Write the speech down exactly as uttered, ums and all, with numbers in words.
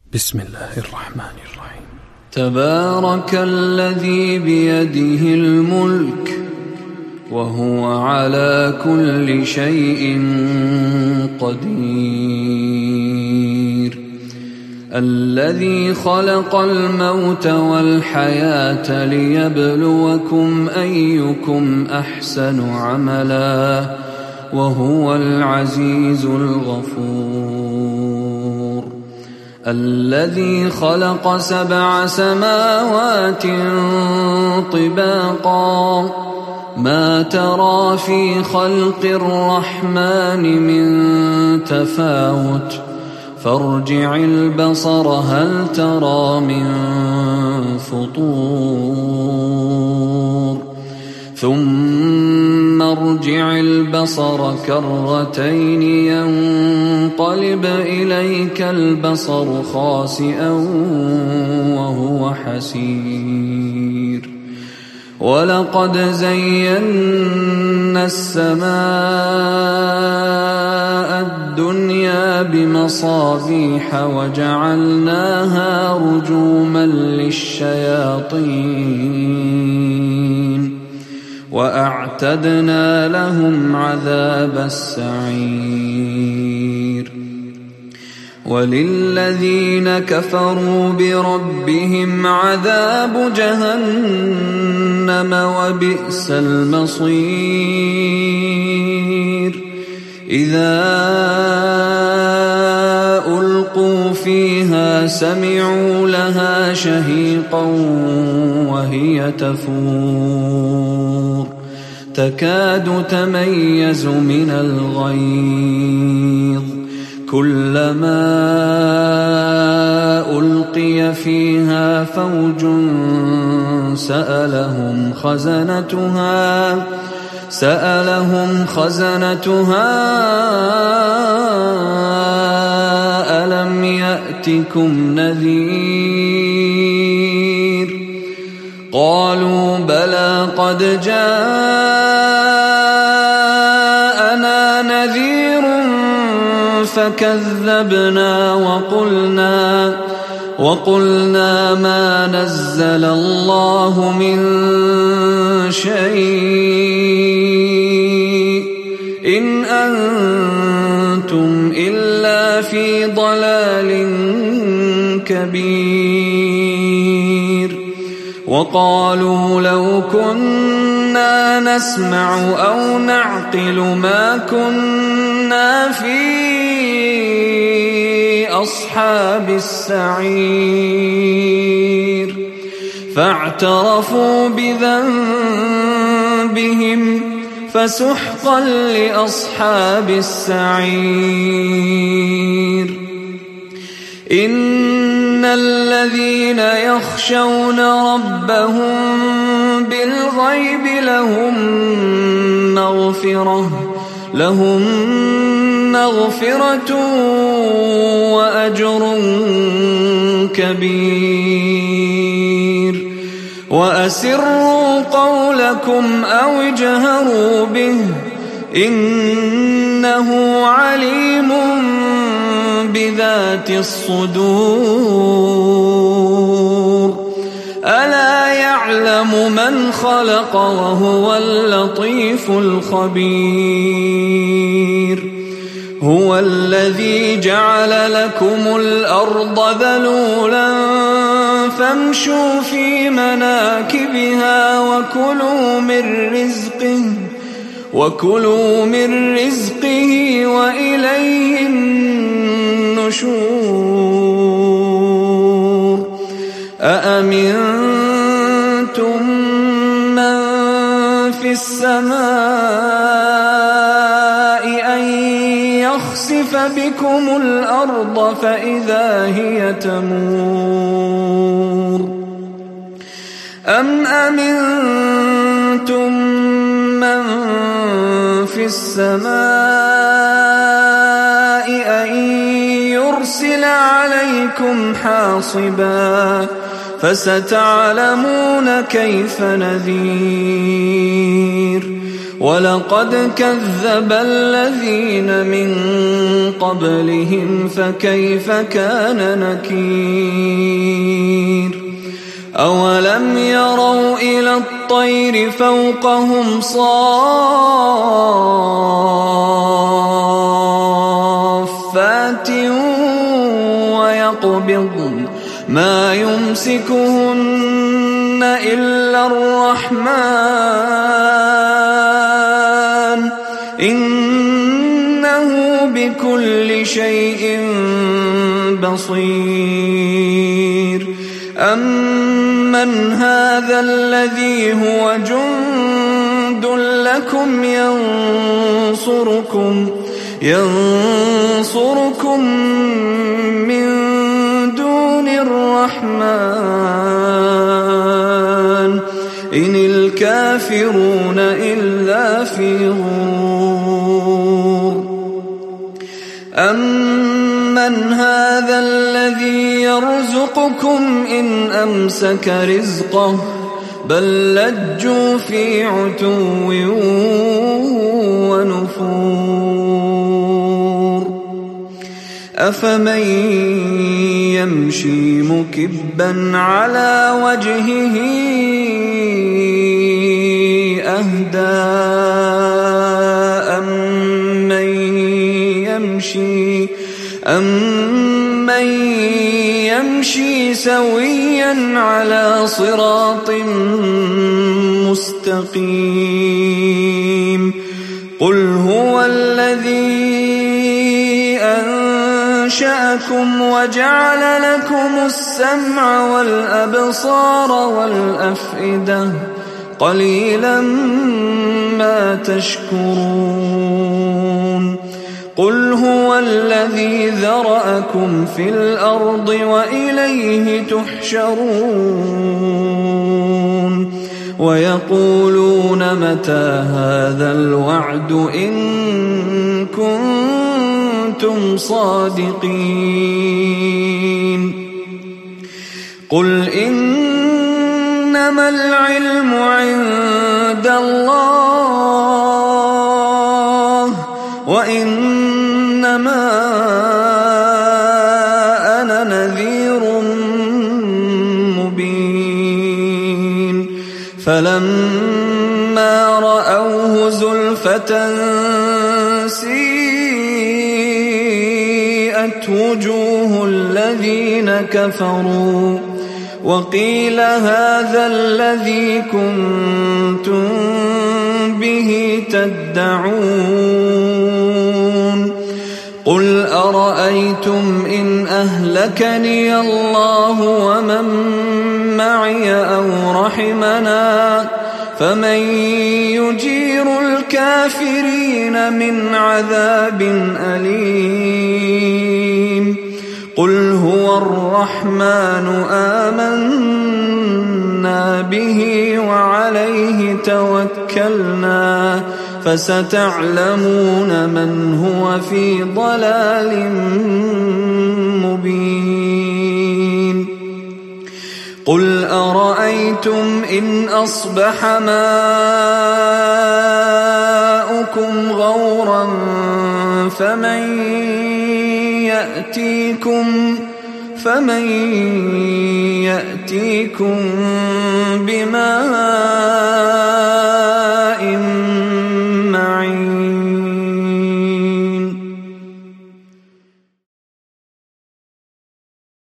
بسم الله الرحمن الرحيم. تبارك الذي بيده الملك وهو على كل شيء قدير، الذي خلق الموت والحياة ليبلوكم أيكم أحسن عملا وهو العزيز الغفور، الذي خلق سبع سماوات طباقا ما ترى في خلق الرحمن من تفاوت فارجع البصر هل ترى من فطور ثم ارجع البصر كرتين ينقلب إليك البصر خاسئا وهو حسير، ولقد زينا السماء الدنيا بمصابيح وجعلناها رجوما للشياطين وأعتدنا لهم عذاب السعير، وللذين كفروا بربهم عذاب جهنم وبئس المصير، إذا ألقوا فيها سمعوا لها شهيقا وهي تفور تكاد تميز من الغيظ، كلما ألقي فيها فوج سألهم خزنتها سألهم خزنتها ألم يأتكم نذير، قالوا بلى قد جاءنا نذير فكذبنا وقلنا وقلنا ما نزل الله من شيء إن أنتم إلا في ضلال كبير، وقالوا لو كنا نسمع أو نعقل ما كنا في أصحاب السعير، فاعترفوا بذنبهم فسحقا لأصحاب السعير، إن الذين يخشون ربهم بالغيب لهم مغفرة لهم مغفرة وأجر كبير، وأسروا قولكم أو اجهروا به إنه عليم بذات الصدور، ألا يعلم من خلق وهو اللطيف الخبير، هو الذي جعل لكم الأرض ذلولا فامشوا في مناكبها وكلوا من رزقه وكلوا من رزقه وإليه النشور، أأمنتم من في السماء أن يخسف بكم الأرض فإذا هي تمور، أم أمنتم من في السماء أن يرسل عليكم حاصبا فستعلمون كيف نذير، ولقد كذب الذين من قبلهم فكيف كان نكير أولم يروا إلى الطير فوقهم صافات ويقبضن ما يمسكهن إلا الرحمن إنه بكل شيء بصير أمن هذا الذي هو جند لكم ينصركم ينصركم من دون الرحمن إن الكافرون إلا في غرور أمن هذا الذي يرزقكم إن أمسك رزقه بل لجوا في عتو ونفور أفمن يمشي مكبا على وجهه أهدى أمن يمشي أمن يمشي سويا على صراط مستقيم قل هو الذي أنشأكم وجعل لكم السمع والأبصار والأفئدة قليلا ما تشكرون قل هو الذي ذرأكم في الأرض وإليه تحشرون ويقولون متى هذا الوعد إن كنتم صادقين قل إنما العلم عند الله وإنما أنا نذير مبين فلما رأوه زلفة سيئت وجوه الذين كفروا وقيل هذا الذي كنتم به تدعون قل أرأيتم إن أهلكني الله ومن معي أو رحمنا فمن يجير الكافرين من عذاب أليم قل هو الرحمن آمنا به وعليه توكلنا فستعلمون من هو في ضلال مبين قل أرأيتم إن أصبح ماؤكم غورا فمن يأتيكم فمن يأتيكم بماء